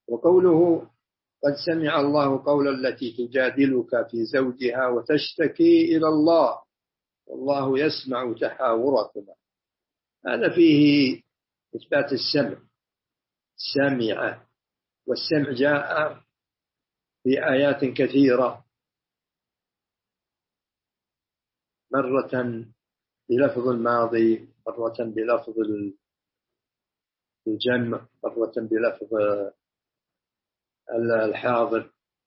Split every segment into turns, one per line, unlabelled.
وقوله قد سمع الله قول التي تجادلك في زوجها وتشتكي إلى الله والله يسمع تحاوركما، هذا فيه إثبات السمع. سمع، والسمع جاء في آيات كثيرة، مرة بلفظ الماضي، مرة بلفظ الجمع، مرة بلفظ الحاضر.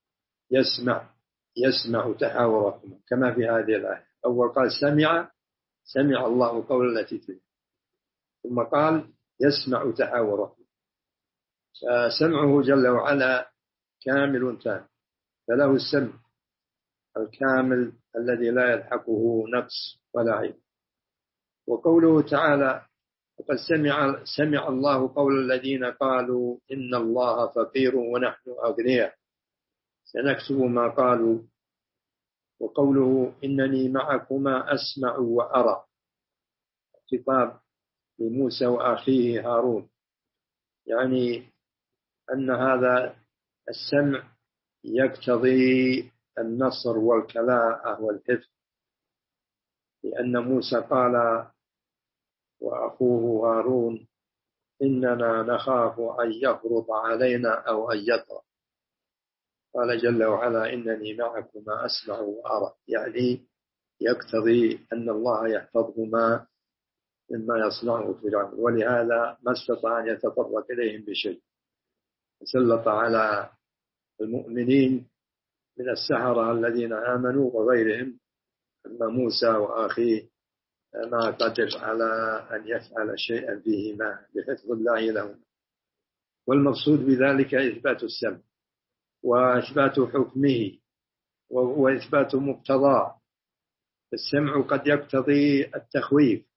يسمع تحاوركم كما في هذه الآية. أول قال سمع الله قول التي تجادلك، ثم قال يسمع تحاوركم. سمعه جل وعلا كامل تام، فله السمع الكامل الذي لا يلحقه نقص ولا عيب. وقوله تعالى وقد سمع الله قول الذين قالوا إن الله فقير ونحن أغنياء سنكتب ما قالوا. وقوله إنني معكما أسمع وأرى، خطاب لموسى وأخيه هارون، يعني أن هذا السمع يقتضي النصر والكلاءة والحفظ، لأن موسى قال وأخوه هارون إننا نخاف أن يفرط علينا أو أن يطغى. قال جل وعلا إنني معكما أسمع وأرى، يعني يقتضي أن الله يحفظهما مما يصنعه فرعون، ولهذا ما استطاع أن يتطرق إليهم بشيء. سلط على المؤمنين من السحرة الذين آمنوا وغيرهم أن موسى وأخيه ما قدر على أن يفعل شيئا فيهما بحفظ الله لهم. والمقصود بذلك إثبات السمع وإثبات حكمه وإثبات مقتضاه. السمع قد يقتضي التخويف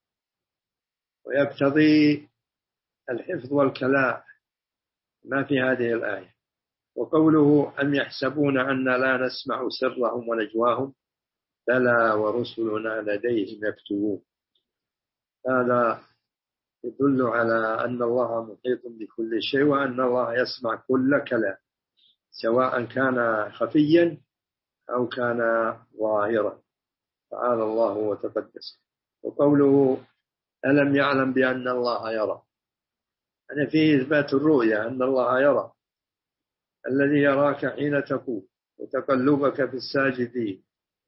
ويقتضي الحفظ والكلاء ما في هذه الآية. وقوله أم يحسبون أن لا نسمع سرهم ونجواهم بلى ورسلنا لديهم يكتبون، هذا يدل على أن الله محيط بكل شيء وأن الله يسمع كل كلام سواء كان خفيا أو كان ظاهرا، تعالى الله وتقدس. وقوله ألم يعلم بأن الله يرى، يعني فيه إثبات الرؤية، أن الله يرى، الذي يراك حين تقوم وتقلبك في الساجدين.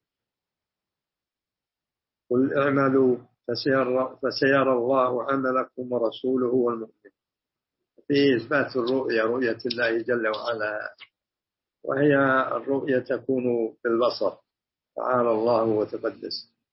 قل اعملوا فسيرى الله عملكم ورسوله والمؤمنين. فيه إثبات الرؤية، رؤية الله جل وعلا، وهي الرؤية تكون بالبصر، تعالى الله وتقدس.